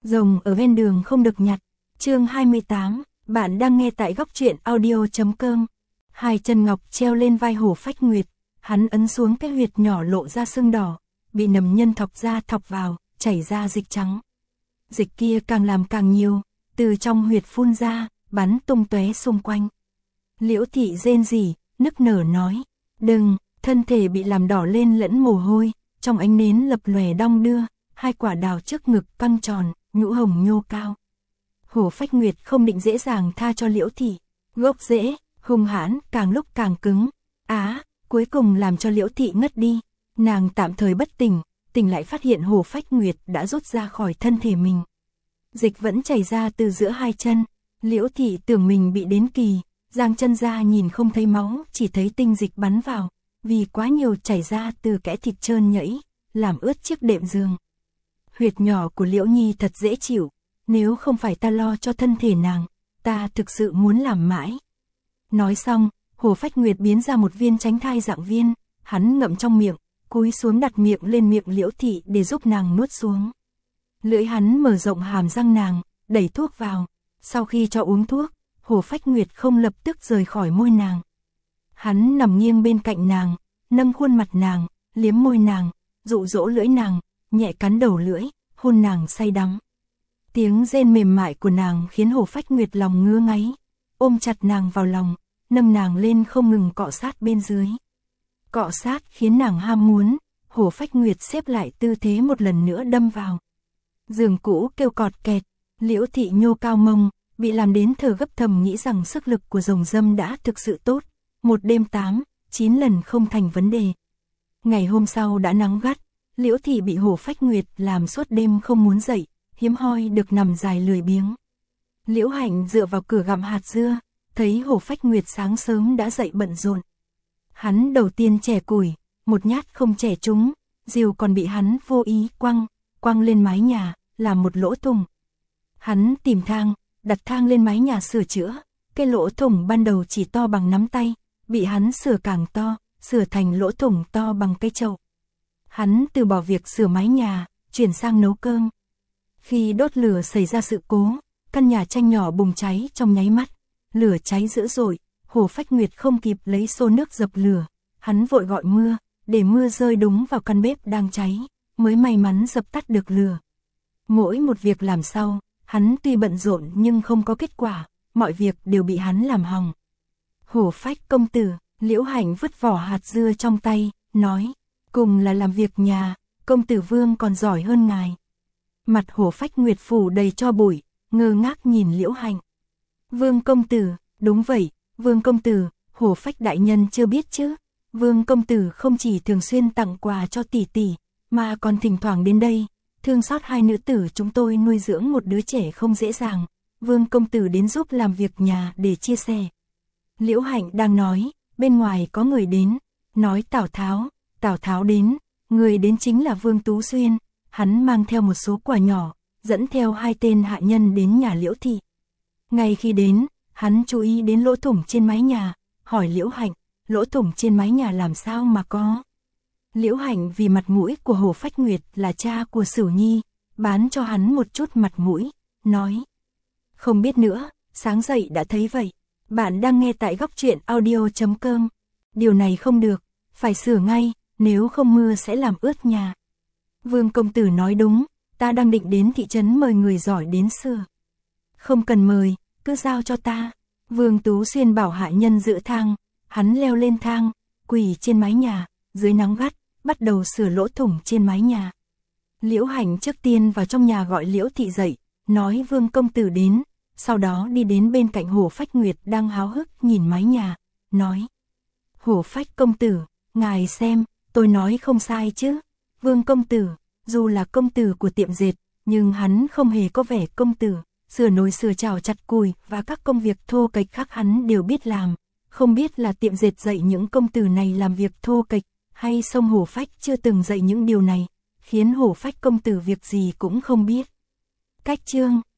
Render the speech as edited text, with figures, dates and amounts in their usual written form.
Rồng ở ven đường không được nhặt. Chương 28, bạn đang nghe tại góc truyện audio.com. Hai chân ngọc treo lên vai Hồ Phách Nguyệt, hắn ấn xuống cái huyệt nhỏ lộ ra sưng đỏ, bị nầm nhân thọc ra thọc vào, chảy ra dịch trắng. Dịch kia càng làm càng nhiều, từ trong huyệt phun ra, bắn tung tóe xung quanh. Liễu Thị rên rỉ, nức nở nói, đừng, thân thể bị làm đỏ lên lẫn mồ hôi, trong ánh nến lập lòe đong đưa, hai quả đào trước ngực căng tròn, nhũ hồng nhô cao. Hồ Phách Nguyệt không định dễ dàng tha cho Liễu Thị, gốc rễ, hung hãn, càng lúc càng cứng. Cuối cùng làm cho Liễu Thị ngất đi, nàng tạm thời bất tỉnh, tỉnh lại phát hiện Hồ Phách Nguyệt đã rút ra khỏi thân thể mình. Dịch vẫn chảy ra từ giữa hai chân, Liễu Thị tưởng mình bị đến kỳ, giang chân ra nhìn không thấy máu, chỉ thấy tinh dịch bắn vào, vì quá nhiều chảy ra từ kẽ thịt trơn nhẫy, làm ướt chiếc đệm giường. Huyệt nhỏ của Liễu Nhi thật dễ chịu, nếu không phải ta lo cho thân thể nàng, ta thực sự muốn làm mãi. Nói xong, Hồ Phách Nguyệt biến ra một viên tránh thai dạng viên, hắn ngậm trong miệng, cúi xuống đặt miệng lên miệng Liễu Thị để giúp nàng nuốt xuống. Lưỡi hắn mở rộng hàm răng nàng, đẩy thuốc vào, sau khi cho uống thuốc, Hồ Phách Nguyệt không lập tức rời khỏi môi nàng. Hắn nằm nghiêng bên cạnh nàng, nâng khuôn mặt nàng, liếm môi nàng, dụ dỗ lưỡi nàng, nhẹ cắn đầu lưỡi, hôn nàng say đắm. Tiếng rên mềm mại của nàng khiến Hồ Phách Nguyệt lòng ngứa ngáy, ôm chặt nàng vào lòng, nâng nàng lên không ngừng cọ sát bên dưới. Cọ sát khiến nàng ham muốn, Hồ Phách Nguyệt xếp lại tư thế một lần nữa đâm vào. Giường cũ kêu cọt kẹt, Liễu Thị nhô cao mông, bị làm đến thở gấp thầm nghĩ rằng sức lực của rồng dâm đã thực sự tốt, một đêm 8, 9 lần không thành vấn đề. Ngày hôm sau đã nắng gắt, Liễu Thị bị Hồ Phách Nguyệt làm suốt đêm không muốn dậy, hiếm hoi được nằm dài lười biếng. Liễu Hạnh dựa vào cửa gặm hạt dưa, thấy Hồ Phách Nguyệt sáng sớm đã dậy bận rộn. Hắn đầu tiên chẻ củi, một nhát không chẻ trúng, rìu còn bị hắn vô ý quăng lên mái nhà, làm một lỗ thủng. Hắn tìm thang, đặt thang lên mái nhà sửa chữa, cái lỗ thủng ban đầu chỉ to bằng nắm tay, bị hắn sửa càng to, sửa thành lỗ thủng to bằng cái chậu. Hắn từ bỏ việc sửa mái nhà, chuyển sang nấu cơm. Khi đốt lửa xảy ra sự cố, căn nhà tranh nhỏ bùng cháy trong nháy mắt, lửa cháy dữ dội, Hồ Phách Nguyệt không kịp lấy xô nước dập lửa, hắn vội gọi mưa, để mưa rơi đúng vào căn bếp đang cháy, mới may mắn dập tắt được lửa. Mỗi một việc làm sau, hắn tuy bận rộn nhưng không có kết quả, mọi việc đều bị hắn làm hỏng. Hồ Phách công tử, Liễu Hạnh vứt vỏ hạt dưa trong tay, nói, cùng là làm việc nhà, công tử Vương còn giỏi hơn ngài. Mặt Hồ Phách Nguyệt phủ đầy tro bụi, ngơ ngác nhìn Liễu Hạnh. Vương công tử, đúng vậy, Vương công tử, Hồ Phách đại nhân chưa biết chứ. Vương công tử không chỉ thường xuyên tặng quà cho tỷ tỷ, mà còn thỉnh thoảng đến đây, thương xót hai nữ tử chúng tôi nuôi dưỡng một đứa trẻ không dễ dàng. Vương công tử đến giúp làm việc nhà để chia sẻ. Liễu Hạnh đang nói, bên ngoài có người đến, nói Tào Tháo đến, người đến chính là Vương Tú Xuyên, hắn mang theo một số quà nhỏ, dẫn theo hai tên hạ nhân đến nhà Liễu Thị. Ngay khi đến, hắn chú ý đến lỗ thủng trên mái nhà, hỏi Liễu Hạnh, lỗ thủng trên mái nhà làm sao mà có? Liễu Hạnh vì mặt mũi của Hồ Phách Nguyệt là cha của Sửu Nhi, bán cho hắn một chút mặt mũi, nói. Không biết nữa, sáng dậy đã thấy vậy. Bạn đang nghe tại góc truyện audio.com. Điều này không được, phải sửa ngay, nếu không mưa sẽ làm ướt nhà. Vương công tử nói đúng, ta đang định đến thị trấn mời người giỏi đến sửa. Không cần mời, cứ giao cho ta. Vương Tú Xuyên bảo hạ nhân giữ thang, hắn leo lên thang, quỳ trên mái nhà, dưới nắng gắt, bắt đầu sửa lỗ thủng trên mái nhà. Liễu Hạnh trước tiên vào trong nhà gọi Liễu Thị dậy, nói Vương công tử đến, sau đó đi đến bên cạnh Hồ Phách Nguyệt đang háo hức nhìn mái nhà, nói. Hồ Phách công tử, ngài xem, tôi nói không sai chứ. Vương công tử, dù là công tử của tiệm dệt, nhưng hắn không hề có vẻ công tử, sửa nồi sửa chảo chặt cùi và các công việc thô kệch khác hắn đều biết làm. Không biết là tiệm dệt dạy những công tử này làm việc thô kệch, hay sông Hồ Phách chưa từng dạy những điều này, khiến Hồ Phách công tử việc gì cũng không biết. Cách chương